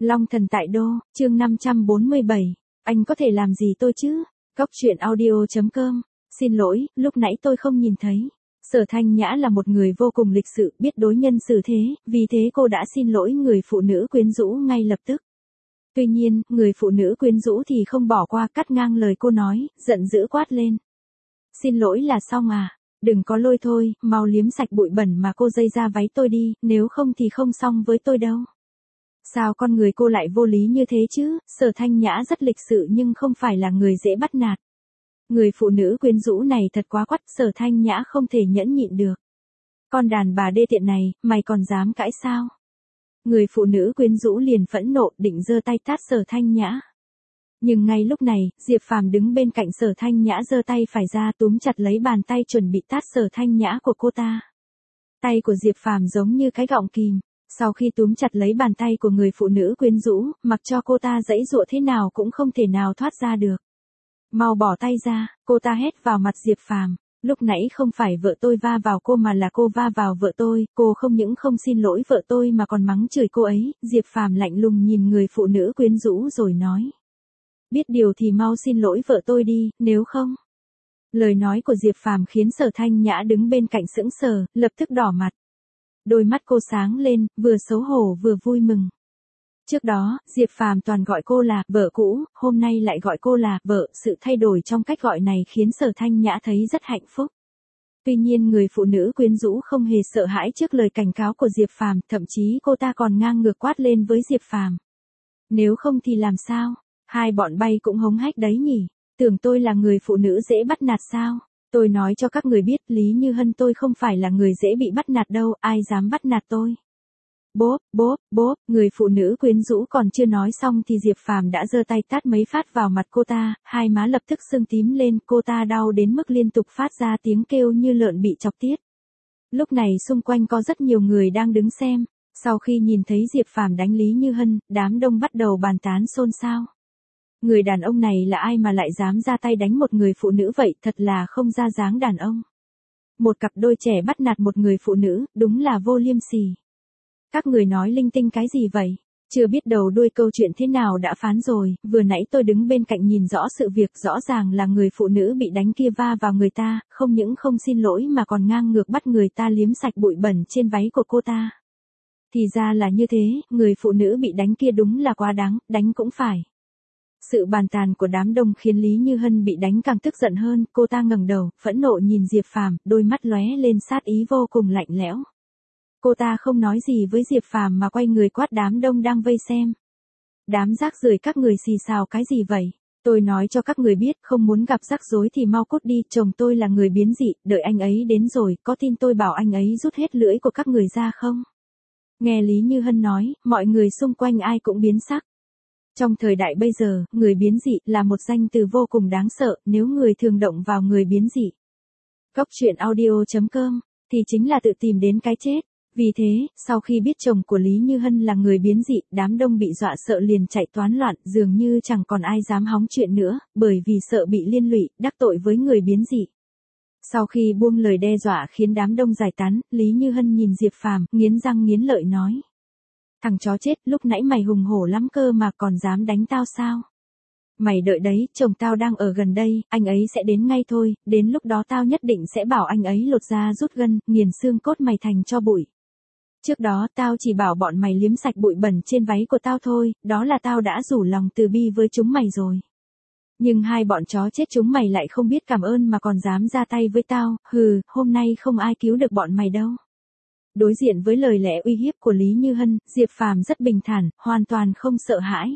Long thần tại đô, chương 547. Anh có thể làm gì tôi chứ? Cóc truyện audio.com. Xin lỗi, lúc nãy tôi không nhìn thấy. Sở Thanh Nhã là một người vô cùng lịch sự, biết đối nhân xử thế, vì thế cô đã xin lỗi người phụ nữ quyến rũ ngay lập tức. Tuy nhiên, người phụ nữ quyến rũ thì không bỏ qua, cắt ngang lời cô nói, giận dữ quát lên. Xin lỗi là xong à? Đừng có lôi thôi, mau liếm sạch bụi bẩn mà cô dây ra váy tôi đi, nếu không thì không xong với tôi đâu. Sao con người cô lại vô lý như thế chứ? Sở Thanh Nhã rất lịch sự nhưng không phải là người dễ bắt nạt. Người phụ nữ quyến rũ này thật quá quắt, Sở Thanh Nhã không thể nhẫn nhịn được. Con đàn bà đê tiện này, mày còn dám cãi sao? Người phụ nữ quyến rũ liền phẫn nộ, định giơ tay tát Sở Thanh Nhã. Nhưng ngay lúc này, Diệp Phàm đứng bên cạnh Sở Thanh Nhã giơ tay phải ra túm chặt lấy bàn tay chuẩn bị tát Sở Thanh Nhã của cô ta. Tay của Diệp Phàm giống như cái gọng kìm. Sau khi túm chặt lấy bàn tay của người phụ nữ quyến rũ, mặc cho cô ta giãy giụa thế nào cũng không thể nào thoát ra được. Mau bỏ tay ra, cô ta hét vào mặt Diệp Phàm. Lúc nãy không phải vợ tôi va vào cô mà là cô va vào vợ tôi, cô không những không xin lỗi vợ tôi mà còn mắng chửi cô ấy. Diệp Phàm lạnh lùng nhìn người phụ nữ quyến rũ rồi nói. Biết điều thì mau xin lỗi vợ tôi đi, nếu không. Lời nói của Diệp Phàm khiến Sở Thanh Nhã đứng bên cạnh sững sờ, lập tức đỏ mặt. Đôi mắt cô sáng lên, vừa xấu hổ vừa vui mừng. Trước đó, Diệp Phàm toàn gọi cô là vợ cũ, hôm nay lại gọi cô là vợ, sự thay đổi trong cách gọi này khiến Sở Thanh Nhã thấy rất hạnh phúc. Tuy nhiên người phụ nữ quyến rũ không hề sợ hãi trước lời cảnh cáo của Diệp Phàm, thậm chí cô ta còn ngang ngược quát lên với Diệp Phàm. Nếu không thì làm sao? Hai bọn bay cũng hống hách đấy nhỉ? Tưởng tôi là người phụ nữ dễ bắt nạt sao? Tôi nói cho các người biết, Lý Như Hân tôi không phải là người dễ bị bắt nạt đâu, ai dám bắt nạt tôi. Bốp, bốp, bốp, người phụ nữ quyến rũ còn chưa nói xong thì Diệp Phàm đã giơ tay tát mấy phát vào mặt cô ta, hai má lập tức sưng tím lên, cô ta đau đến mức liên tục phát ra tiếng kêu như lợn bị chọc tiết. Lúc này xung quanh có rất nhiều người đang đứng xem, sau khi nhìn thấy Diệp Phàm đánh Lý Như Hân, đám đông bắt đầu bàn tán xôn xao. Người đàn ông này là ai mà lại dám ra tay đánh một người phụ nữ vậy, thật là không ra dáng đàn ông. Một cặp đôi trẻ bắt nạt một người phụ nữ, đúng là vô liêm sỉ. Các người nói linh tinh cái gì vậy? Chưa biết đầu đuôi câu chuyện thế nào đã phán rồi, vừa nãy tôi đứng bên cạnh nhìn rõ sự việc, rõ ràng là người phụ nữ bị đánh kia va vào người ta, không những không xin lỗi mà còn ngang ngược bắt người ta liếm sạch bụi bẩn trên váy của cô ta. Thì ra là như thế, người phụ nữ bị đánh kia đúng là quá đáng, đánh cũng phải. Sự bàn tàn của đám đông khiến Lý Như Hân bị đánh càng tức giận hơn, cô ta ngẩng đầu, phẫn nộ nhìn Diệp Phàm, đôi mắt lóe lên sát ý vô cùng lạnh lẽo. Cô ta không nói gì với Diệp Phàm mà quay người quát đám đông đang vây xem. Đám rác rưởi các người xì xào cái gì vậy? Tôi nói cho các người biết, không muốn gặp rắc rối thì mau cút đi, chồng tôi là người biến dị, đợi anh ấy đến rồi, có tin tôi bảo anh ấy rút hết lưỡi của các người ra không? Nghe Lý Như Hân nói, mọi người xung quanh ai cũng biến sắc. Trong thời đại bây giờ, người biến dị là một danh từ vô cùng đáng sợ, nếu người thường động vào người biến dị. Cóc truyện audio.com, thì chính là tự tìm đến cái chết. Vì thế, sau khi biết chồng của Lý Như Hân là người biến dị, đám đông bị dọa sợ liền chạy toán loạn, dường như chẳng còn ai dám hóng chuyện nữa, bởi vì sợ bị liên lụy, đắc tội với người biến dị. Sau khi buông lời đe dọa khiến đám đông giải tán, Lý Như Hân nhìn Diệp Phàm, nghiến răng nghiến lợi nói. Thằng chó chết, lúc nãy mày hùng hổ lắm cơ mà còn dám đánh tao sao? Mày đợi đấy, chồng tao đang ở gần đây, anh ấy sẽ đến ngay thôi, đến lúc đó tao nhất định sẽ bảo anh ấy lột da rút gân, nghiền xương cốt mày thành tro bụi. Trước đó tao chỉ bảo bọn mày liếm sạch bụi bẩn trên váy của tao thôi, đó là tao đã rủ lòng từ bi với chúng mày rồi. Nhưng hai bọn chó chết chúng mày lại không biết cảm ơn mà còn dám ra tay với tao, hừ, hôm nay không ai cứu được bọn mày đâu. Đối diện với lời lẽ uy hiếp của Lý Như Hân, Diệp Phàm rất bình thản, hoàn toàn không sợ hãi.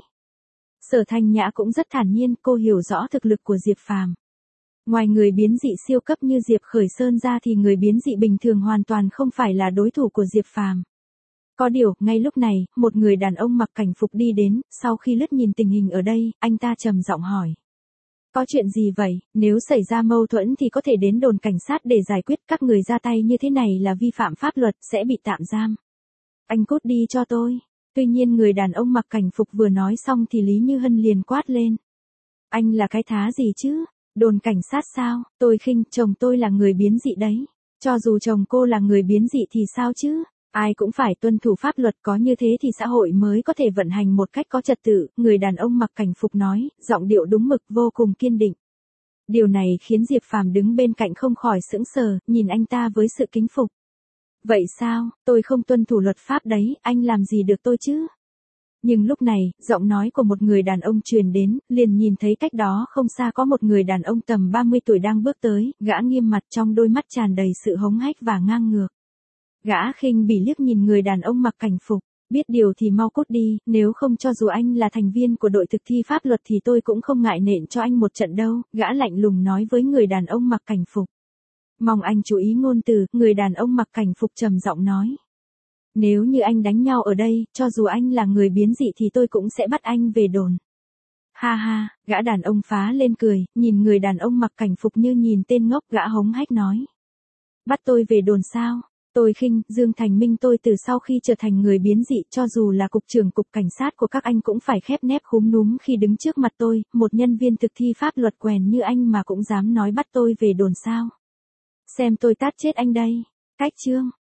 Sở Thanh Nhã cũng rất thản nhiên, cô hiểu rõ thực lực của Diệp Phàm. Ngoài người biến dị siêu cấp như Diệp Khởi Sơn ra thì người biến dị bình thường hoàn toàn không phải là đối thủ của Diệp Phàm. Có điều, ngay lúc này, một người đàn ông mặc cảnh phục đi đến, sau khi lướt nhìn tình hình ở đây, anh ta trầm giọng hỏi. Có chuyện gì vậy, nếu xảy ra mâu thuẫn thì có thể đến đồn cảnh sát để giải quyết, các người ra tay như thế này là vi phạm pháp luật, sẽ bị tạm giam. Anh cút đi cho tôi. Tuy nhiên người đàn ông mặc cảnh phục vừa nói xong thì Lý Như Hân liền quát lên. Anh là cái thá gì chứ? Đồn cảnh sát sao? Tôi khinh, chồng tôi là người biến dị đấy. Cho dù chồng cô là người biến dị thì sao chứ? Ai cũng phải tuân thủ pháp luật, có như thế thì xã hội mới có thể vận hành một cách có trật tự, người đàn ông mặc cảnh phục nói, giọng điệu đúng mực vô cùng kiên định. Điều này khiến Diệp Phàm đứng bên cạnh không khỏi sững sờ, nhìn anh ta với sự kính phục. Vậy sao, tôi không tuân thủ luật pháp đấy, anh làm gì được tôi chứ? Nhưng lúc này, giọng nói của một người đàn ông truyền đến, liền nhìn thấy cách đó không xa có một người đàn ông tầm 30 tuổi đang bước tới, gã nghiêm mặt trong đôi mắt tràn đầy sự hống hách và ngang ngược. Gã khinh bỉ liếc nhìn người đàn ông mặc cảnh phục, biết điều thì mau cút đi, nếu không cho dù anh là thành viên của đội thực thi pháp luật thì tôi cũng không ngại nện cho anh một trận đâu, gã lạnh lùng nói với người đàn ông mặc cảnh phục. Mong anh chú ý ngôn từ, người đàn ông mặc cảnh phục trầm giọng nói. Nếu như anh đánh nhau ở đây, cho dù anh là người biến dị thì tôi cũng sẽ bắt anh về đồn. Ha ha, gã đàn ông phá lên cười, nhìn người đàn ông mặc cảnh phục như nhìn tên ngốc, gã hống hách nói. Bắt tôi về đồn sao? Tôi khinh, Dương Thành Minh, tôi từ sau khi trở thành người biến dị, cho dù là cục trưởng cục cảnh sát của các anh cũng phải khép nép khúm núm khi đứng trước mặt tôi, một nhân viên thực thi pháp luật quèn như anh mà cũng dám nói bắt tôi về đồn sao? Xem tôi tát chết anh đây. Cách chương